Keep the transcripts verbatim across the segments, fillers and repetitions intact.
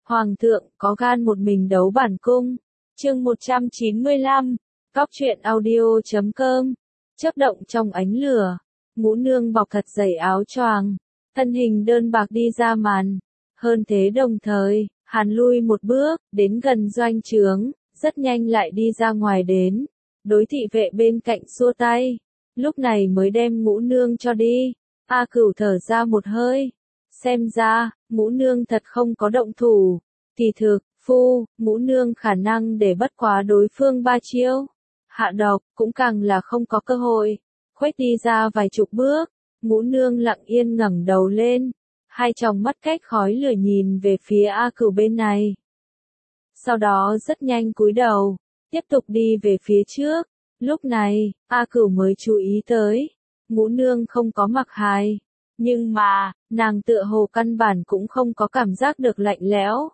Hoàng thượng có gan một mình đấu bản cung. Chương một trăm chín mươi lăm, Góc truyện audio chấm com. Chớp động trong ánh lửa, Ngũ Nương bọc thật dày áo choàng, thân hình đơn bạc đi ra màn. Hơn thế đồng thời, Hàn lui một bước, đến gần doanh trướng, rất nhanh lại đi ra ngoài đến. Đối thị vệ bên cạnh xua tay, lúc này mới đem Ngũ Nương cho đi. A Cửu thở ra một hơi, xem ra, Ngũ Nương thật không có động thủ. Kỳ thực, phu, Ngũ Nương khả năng để bất quá đối phương ba chiêu. Hạ độc, cũng càng là không có cơ hội. Khuếch đi ra vài chục bước, Ngũ Nương lặng yên ngẩng đầu lên, hai tròng mắt cách khói lửa nhìn về phía A Cửu bên này. Sau đó rất nhanh cúi đầu, tiếp tục đi về phía trước. Lúc này, A Cửu mới chú ý tới, Ngũ Nương không có mặc hài, nhưng mà, nàng tựa hồ căn bản cũng không có cảm giác được lạnh lẽo.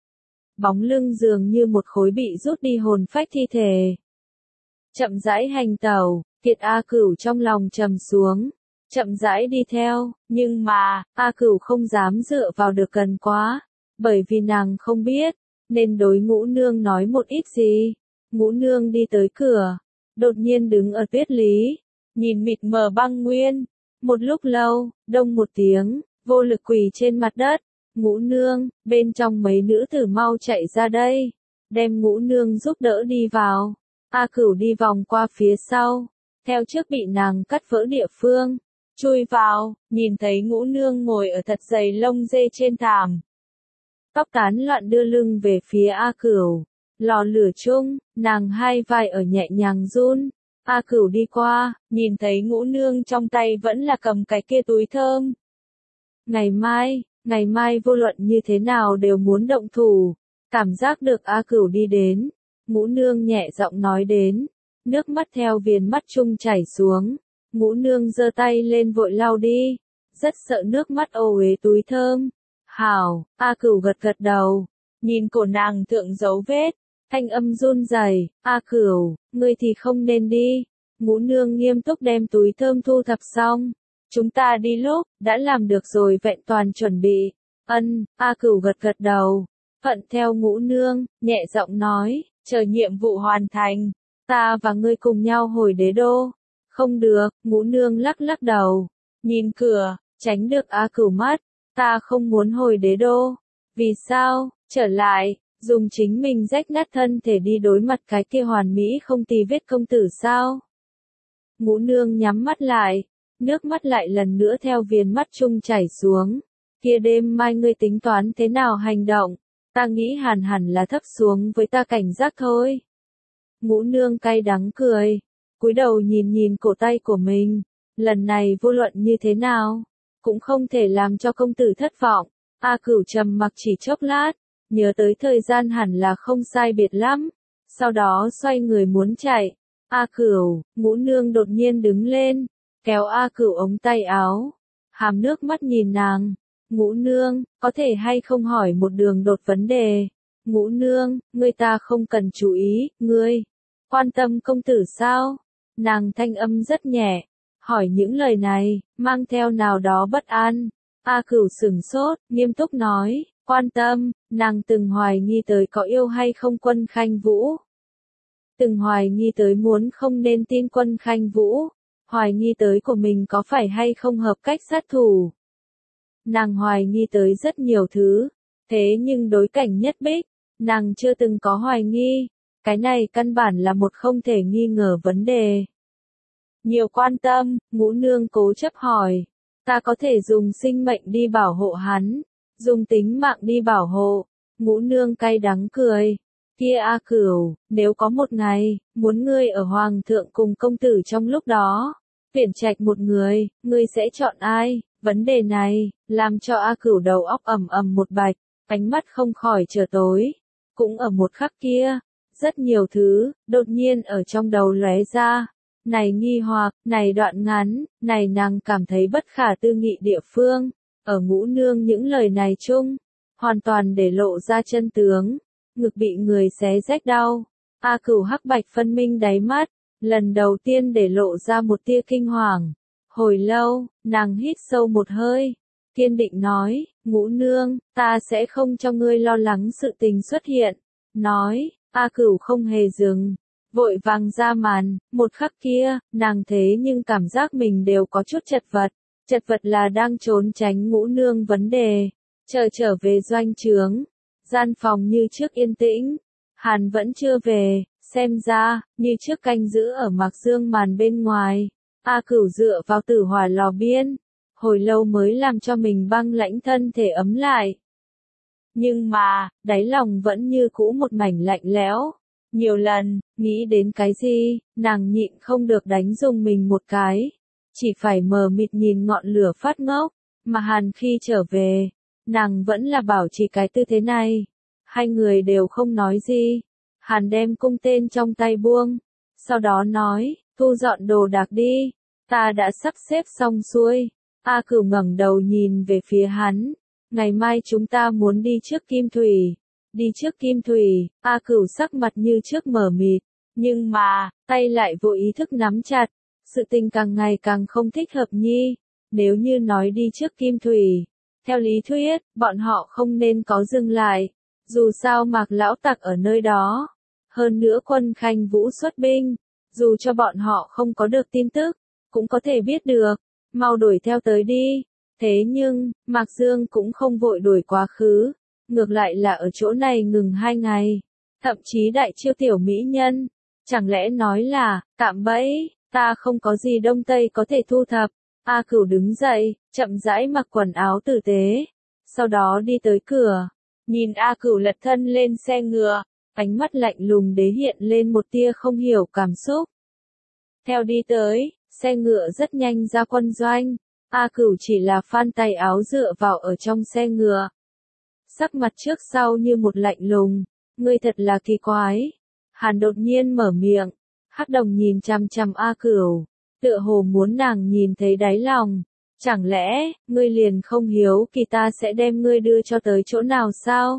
Bóng lưng dường như một khối bị rút đi hồn phách thi thể. Chậm rãi hành tẩu, Kiệt A Cửu trong lòng trầm xuống, chậm rãi đi theo, nhưng mà, A Cửu không dám dựa vào được gần quá, bởi vì nàng không biết, nên đối Ngũ Nương nói một ít gì. Ngũ Nương đi tới cửa, đột nhiên đứng ở tuyết lý, nhìn mịt mờ băng nguyên, một lúc lâu, đông một tiếng, vô lực quỳ trên mặt đất. Ngũ Nương, bên trong mấy nữ tử mau chạy ra đây, đem Ngũ Nương giúp đỡ đi vào. A Cửu đi vòng qua phía sau, theo trước bị nàng cắt vỡ địa phương, chui vào, nhìn thấy Ngũ Nương ngồi ở thật dày lông dê trên thảm. Tóc tán loạn đưa lưng về phía A Cửu, lò lửa chung, nàng hai vai ở nhẹ nhàng run. A Cửu đi qua, nhìn thấy Ngũ Nương trong tay vẫn là cầm cái kia túi thơm. Ngày mai, ngày mai vô luận như thế nào đều muốn động thủ. Cảm giác được A Cửu đi đến, Ngũ Nương nhẹ giọng nói đến, nước mắt theo viền mắt chung chảy xuống. Ngũ Nương giơ tay lên vội lau đi, rất sợ nước mắt ô uế túi thơm. Hảo, A Cửu gật gật đầu, nhìn cổ nàng thượng dấu vết, thanh âm run rẩy. A Cửu, ngươi thì không nên đi. Ngũ Nương nghiêm túc đem túi thơm thu thập xong. Chúng ta đi lúc, đã làm được rồi vẹn toàn chuẩn bị. Ân, A Cửu gật gật đầu, thuận theo Ngũ Nương, nhẹ giọng nói, chờ nhiệm vụ hoàn thành, ta và ngươi cùng nhau hồi đế đô. Không được, Ngũ Nương lắc lắc đầu, nhìn cửa, tránh được A Cửu mắt, ta không muốn hồi đế đô. Vì sao, trở lại, dùng chính mình rách nát thân thể đi đối mặt cái kia hoàn mỹ không tì vết công tử sao? Ngũ Nương nhắm mắt lại, nước mắt lại lần nữa theo viền mắt chung chảy xuống. Kia đêm mai ngươi tính toán thế nào hành động? Ta nghĩ hẳn hẳn là thấp xuống với ta cảnh giác thôi. Ngũ Nương cay đắng cười, cúi đầu nhìn nhìn cổ tay của mình. Lần này vô luận như thế nào, cũng không thể làm cho công tử thất vọng. A Cửu trầm mặc chỉ chốc lát, nhớ tới thời gian hẳn là không sai biệt lắm. Sau đó xoay người muốn chạy. A Cửu, Ngũ Nương đột nhiên đứng lên, kéo A Cửu ống tay áo, hàm nước mắt nhìn nàng. Ngũ Nương, có thể hay không hỏi một đường đột vấn đề? Ngũ Nương, ngươi ta không cần chú ý, ngươi quan tâm công tử sao? Nàng thanh âm rất nhẹ, hỏi những lời này, mang theo nào đó bất an. A Cửu sửng sốt, nghiêm túc nói, quan tâm, nàng từng hoài nghi tới có yêu hay không Quân Khanh Vũ. Từng hoài nghi tới muốn không nên tin Quân Khanh Vũ, hoài nghi tới của mình có phải hay không hợp cách sát thủ. Nàng hoài nghi tới rất nhiều thứ, thế nhưng đối cảnh Nhất Bích, nàng chưa từng có hoài nghi, cái này căn bản là một không thể nghi ngờ vấn đề. Nhiều quan tâm, Ngũ Nương cố chấp hỏi, ta có thể dùng sinh mệnh đi bảo hộ hắn, dùng tính mạng đi bảo hộ. Ngũ Nương cay đắng cười, kia A Cửu, nếu có một ngày, muốn ngươi ở Hoàng thượng cùng công tử trong lúc đó, tuyển trạch một người, ngươi sẽ chọn ai? Vấn đề này, làm cho A Cửu đầu óc ầm ầm một bạch, ánh mắt không khỏi trở tối. Cũng ở một khắc kia, rất nhiều thứ, đột nhiên ở trong đầu lóe ra. Này nghi hoặc, này đoạn ngắn, này nàng cảm thấy bất khả tư nghị địa phương. Ở Ngũ Nương những lời này chung, hoàn toàn để lộ ra chân tướng. Ngực bị người xé rách đau. A Cửu hắc bạch phân minh đáy mắt, lần đầu tiên để lộ ra một tia kinh hoàng. Hồi lâu, nàng hít sâu một hơi, kiên định nói, Ngũ nương, ta sẽ không cho ngươi lo lắng sự tình xuất hiện. Nói, A Cửu không hề dừng, vội vàng ra màn, một khắc kia, nàng thế nhưng cảm giác mình đều có chút chật vật. Chật vật là đang trốn tránh Ngũ nương vấn đề. Chờ trở về doanh trướng, gian phòng như trước yên tĩnh, Hàn vẫn chưa về, xem ra, như trước canh giữ ở Mạc Dương màn bên ngoài. A Cửu dựa vào tử hỏa lò biên, hồi lâu mới làm cho mình băng lãnh thân thể ấm lại. Nhưng mà, đáy lòng vẫn như cũ một mảnh lạnh lẽo. Nhiều lần, nghĩ đến cái gì, nàng nhịn không được đánh dùng mình một cái. Chỉ phải mờ mịt nhìn ngọn lửa phát ngốc, mà Hàn khi trở về, nàng vẫn là bảo trì cái tư thế này. Hai người đều không nói gì. Hàn đem cung tên trong tay buông, sau đó nói, thu dọn đồ đạc đi, ta đã sắp xếp xong xuôi. A Cửu ngẩng đầu nhìn về phía hắn, ngày mai chúng ta muốn đi trước Kim Thủy. Đi trước Kim Thủy, A Cửu sắc mặt như trước mờ mịt, nhưng mà, tay lại vô ý thức nắm chặt, sự tình càng ngày càng không thích hợp nhi. Nếu như nói đi trước Kim Thủy, theo lý thuyết, bọn họ không nên có dừng lại, dù sao Mạc lão tặc ở nơi đó. Hơn nữa quân Khanh Vũ xuất binh, dù cho bọn họ không có được tin tức, cũng có thể biết được, mau đuổi theo tới đi. Thế nhưng, Mạc Dương cũng không vội đuổi quá khứ, ngược lại là ở chỗ này ngừng hai ngày, thậm chí đại chiêu tiểu mỹ nhân, chẳng lẽ nói là, cạm bẫy, ta không có gì đông tây có thể thu thập. A Cửu đứng dậy, chậm rãi mặc quần áo tử tế, sau đó đi tới cửa, nhìn A Cửu lật thân lên xe ngựa, ánh mắt lạnh lùng đế hiện lên một tia không hiểu cảm xúc. Theo đi tới, xe ngựa rất nhanh ra quân doanh, A Cửu chỉ là phan tay áo dựa vào ở trong xe ngựa. Sắc mặt trước sau như một lạnh lùng, ngươi thật là kỳ quái. Hàn đột nhiên mở miệng, Hắc Đồng nhìn chằm chằm A Cửu, tựa hồ muốn nàng nhìn thấy đáy lòng. Chẳng lẽ, ngươi liền không hiếu kỳ ta sẽ đem ngươi đưa cho tới chỗ nào sao?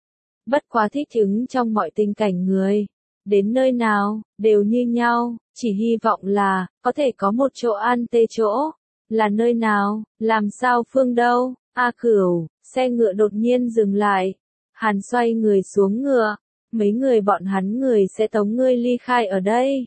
Bất quá thích ứng trong mọi tình cảnh người, đến nơi nào, đều như nhau, chỉ hy vọng là, có thể có một chỗ an tê chỗ. Là nơi nào, làm sao phương đâu? A Cửu, xe ngựa đột nhiên dừng lại. Hàn xoay người xuống ngựa, mấy người bọn hắn người sẽ tống ngươi ly khai ở đây.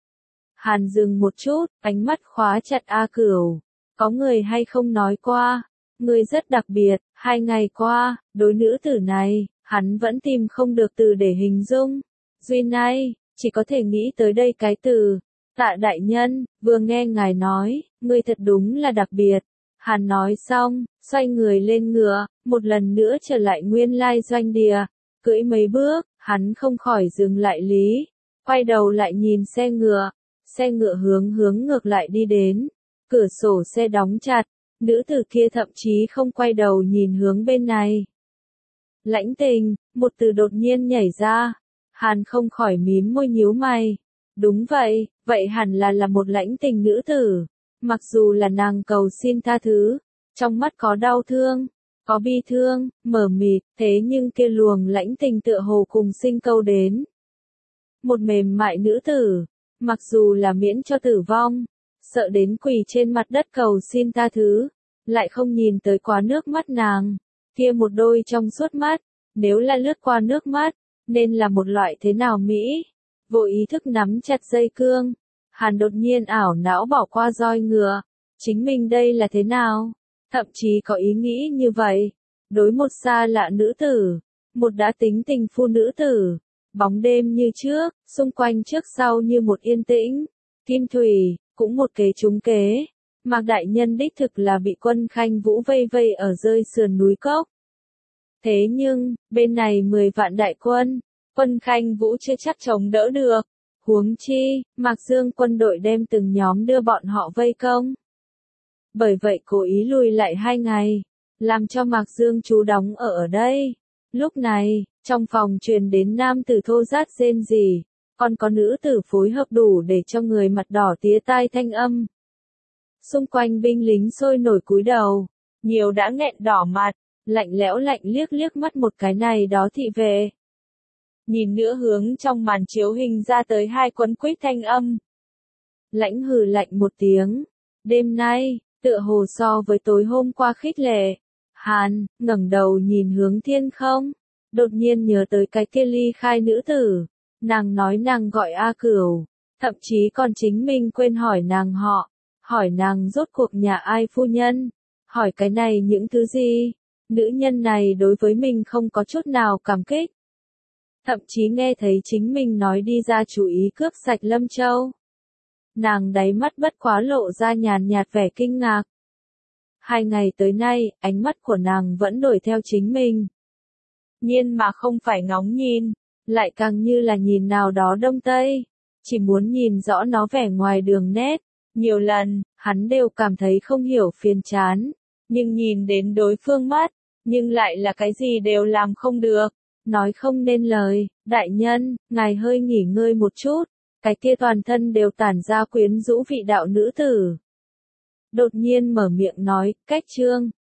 Hàn dừng một chút, ánh mắt khóa chặt A Cửu. Có người hay không nói qua, ngươi rất đặc biệt, hai ngày qua, đối nữ tử này, hắn vẫn tìm không được từ để hình dung. Duy nay, chỉ có thể nghĩ tới đây cái từ. Tạ đại nhân, vừa nghe ngài nói, ngươi thật đúng là đặc biệt. Hàn nói xong, xoay người lên ngựa, một lần nữa trở lại nguyên lai doanh địa. Cưỡi mấy bước, hắn không khỏi dừng lại lý. Quay đầu lại nhìn xe ngựa. Xe ngựa hướng hướng ngược lại đi đến. Cửa sổ xe đóng chặt. Nữ tử kia thậm chí không quay đầu nhìn hướng bên này. Lãnh tình, một từ đột nhiên nhảy ra. Hàn không khỏi mím môi nhíu mày. Đúng vậy, vậy hẳn là là một lãnh tình nữ tử. Mặc dù là nàng cầu xin tha thứ, trong mắt có đau thương, có bi thương, mờ mịt, thế nhưng kia luồng lãnh tình tựa hồ cùng sinh câu đến. Một mềm mại nữ tử, mặc dù là miễn cho tử vong, sợ đến quỳ trên mặt đất cầu xin tha thứ, lại không nhìn tới quá nước mắt nàng, kia một đôi trong suốt mắt, nếu là lướt qua nước mắt, nên là một loại thế nào mỹ. Vô ý thức nắm chặt dây cương, Hàn đột nhiên ảo não bỏ qua roi ngựa, chính mình đây là thế nào, thậm chí có ý nghĩ như vậy, đối một xa lạ nữ tử, một đã tính tình phu nữ tử, bóng đêm như trước, xung quanh trước sau như một yên tĩnh, Kim Thủy, cũng một kế trúng kế, Mạc đại nhân đích thực là bị quân Khanh Vũ vây vây ở rơi sườn núi cốc. Thế nhưng, bên này mười vạn đại quân, quân Khanh Vũ chưa chắc chống đỡ được. Huống chi, Mạc Dương quân đội đem từng nhóm đưa bọn họ vây công. Bởi vậy cố ý lùi lại hai ngày, làm cho Mạc Dương trú đóng ở ở đây. Lúc này, trong phòng truyền đến nam tử thô rát rên rỉ, còn có nữ tử phối hợp đủ để cho người mặt đỏ tía tai thanh âm. Xung quanh binh lính sôi nổi cúi đầu, nhiều đã nghẹn đỏ mặt, lạnh lẽo lạnh liếc liếc mắt một cái này đó thị vệ. Nhìn nữa hướng trong màn chiếu hình ra tới hai quấn quýt thanh âm. Lãnh hừ lạnh một tiếng. Đêm nay, tựa hồ so với tối hôm qua khít lệ. Hàn, ngẩng đầu nhìn hướng thiên không, đột nhiên nhớ tới cái kia ly khai nữ tử, nàng nói nàng gọi A Cửu, thậm chí còn chính mình quên hỏi nàng họ, hỏi nàng rốt cuộc nhà ai phu nhân, hỏi cái này những thứ gì, nữ nhân này đối với mình không có chút nào cảm kích. Thậm chí nghe thấy chính mình nói đi ra chủ ý cướp sạch Lâm Châu. Nàng đáy mắt bất quá lộ ra nhàn nhạt vẻ kinh ngạc. Hai ngày tới nay, ánh mắt của nàng vẫn đuổi theo chính mình. Nhiên mà không phải ngóng nhìn, lại càng như là nhìn nào đó đông tây. Chỉ muốn nhìn rõ nó vẻ ngoài đường nét. Nhiều lần, hắn đều cảm thấy không hiểu phiền chán. Nhưng nhìn đến đối phương mắt, nhưng lại là cái gì đều làm không được. Nói không nên lời, đại nhân, ngài hơi nghỉ ngơi một chút. Cái kia toàn thân đều tản ra quyến rũ vị đạo nữ tử. Đột nhiên mở miệng nói, cách trương,